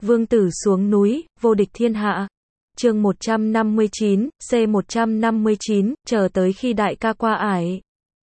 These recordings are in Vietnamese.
Vương tử xuống núi, vô địch thiên hạ. Chương 159, C159, chờ tới khi đại ca qua ải.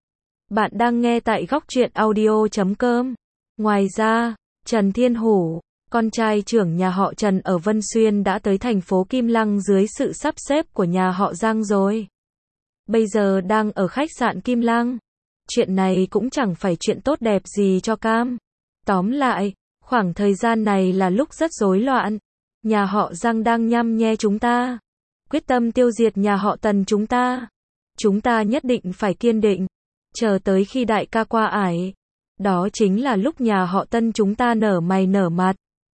Bạn đang nghe tại góc truyện audio.com. Ngoài ra, Trần Thiên Hổ, con trai trưởng nhà họ Trần ở Vân Xuyên đã tới thành phố Kim Lăng dưới sự sắp xếp của nhà họ Giang rồi. Bây giờ đang ở khách sạn Kim Lăng. Chuyện này cũng chẳng phải chuyện tốt đẹp gì cho Cam. Tóm lại, khoảng thời gian này là lúc rất rối loạn. Nhà họ Giang đang nhăm nhe chúng ta, quyết tâm tiêu diệt nhà họ Tần chúng ta. Chúng ta nhất định phải kiên định, chờ tới khi đại ca qua ải. Đó chính là lúc nhà họ Tân chúng ta nở mày nở mặt.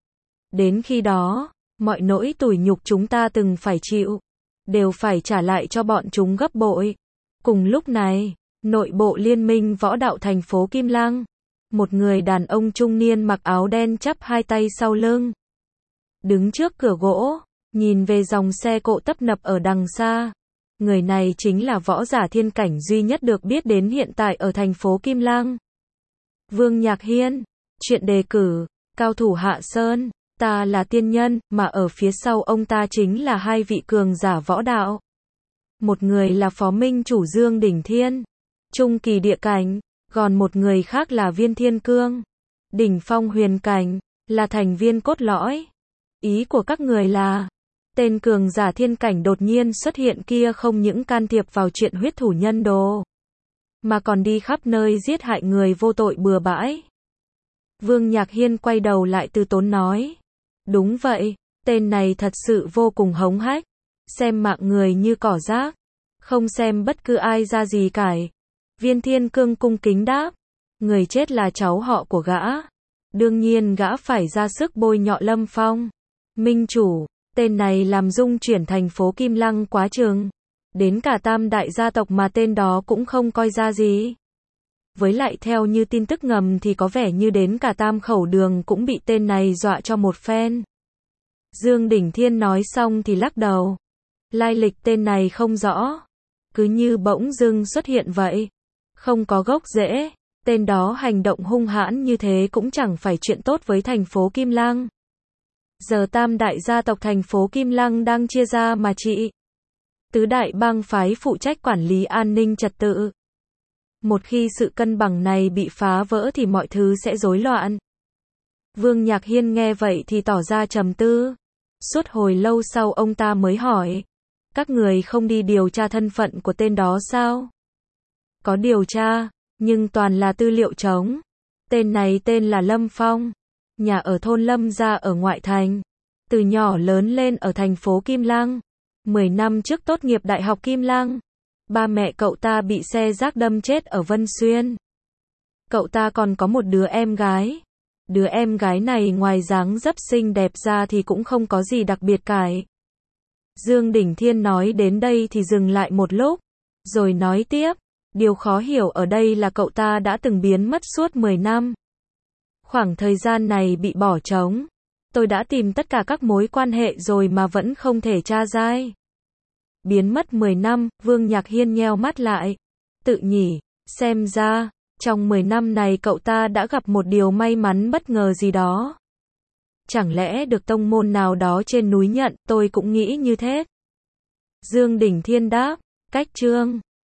Đến khi đó, mọi nỗi tủi nhục chúng ta từng phải chịu, đều phải trả lại cho bọn chúng gấp bội. Cùng lúc này, nội bộ liên minh võ đạo thành phố Kim Lăng, một người đàn ông trung niên mặc áo đen chắp hai tay sau lưng, đứng trước cửa gỗ, nhìn về dòng xe cộ tấp nập ở đằng xa. Người này chính là võ giả thiên cảnh duy nhất được biết đến hiện tại ở thành phố Kim Lăng. Vương Nhạc Hiên, chuyện đề cử, cao thủ Hạ Sơn, ta là tiên nhân, mà ở phía sau ông ta chính là hai vị cường giả võ đạo. Một người là phó minh chủ Dương Đỉnh Thiên, trung kỳ địa cảnh, còn một người khác là Viên Thiên Cương, đỉnh phong huyền cảnh, là thành viên cốt lõi. Ý của các người là, tên cường giả thiên cảnh đột nhiên xuất hiện kia không những can thiệp vào chuyện huyết thủ nhân đồ, mà còn đi khắp nơi giết hại người vô tội bừa bãi. Vương Nhạc Hiên quay đầu lại từ tốn nói, đúng vậy, tên này thật sự vô cùng hống hách, xem mạng người như cỏ rác, không xem bất cứ ai ra gì cải. Viên Thiên Cương cung kính đáp, người chết là cháu họ của gã, đương nhiên gã phải ra sức bôi nhọ Lâm Phong. Minh chủ, tên này làm rung chuyển thành phố Kim Lăng quá chừng, đến cả tam đại gia tộc mà tên đó cũng không coi ra gì. Với lại theo như tin tức ngầm thì có vẻ như đến cả Tam Khẩu Đường cũng bị tên này dọa cho một phen. Dương Đỉnh Thiên nói xong thì lắc đầu, lai lịch tên này không rõ, cứ như bỗng dưng xuất hiện vậy, không có gốc rễ. Tên đó hành động hung hãn như thế cũng chẳng phải chuyện tốt với thành phố Kim Lăng. Giờ tam đại gia tộc thành phố Kim Lăng đang chia ra mà trị. Tứ đại bang phái phụ trách quản lý an ninh trật tự. Một khi sự cân bằng này bị phá vỡ thì mọi thứ sẽ rối loạn. Vương Nhạc Hiên nghe vậy thì tỏ ra trầm tư. Suốt hồi lâu sau ông ta mới hỏi, các người không đi điều tra thân phận của tên đó sao? Có điều tra, nhưng toàn là tư liệu trống. Tên này tên là Lâm Phong, nhà ở thôn Lâm Gia ở ngoại thành, từ nhỏ lớn lên ở thành phố Kim Lăng. 10 năm trước tốt nghiệp Đại học Kim Lăng, ba mẹ cậu ta bị xe rác đâm chết ở Vân Xuyên. Cậu ta còn có một đứa em gái. Đứa em gái này ngoài dáng dấp xinh đẹp ra thì cũng không có gì đặc biệt cải. Dương Đỉnh Thiên nói đến đây thì dừng lại một lúc, rồi nói tiếp, điều khó hiểu ở đây là cậu ta đã từng biến mất suốt 10 năm. Khoảng thời gian này bị bỏ trống. Tôi đã tìm tất cả các mối quan hệ rồi mà vẫn không thể tra ra. Biến mất 10 năm, Vương Nhạc Hiên nheo mắt lại. Tự nhỉ, xem ra, trong 10 năm này cậu ta đã gặp một điều may mắn bất ngờ gì đó. Chẳng lẽ được tông môn nào đó trên núi nhận, tôi cũng nghĩ như thế. Dương Đỉnh Thiên đáp, cách chương.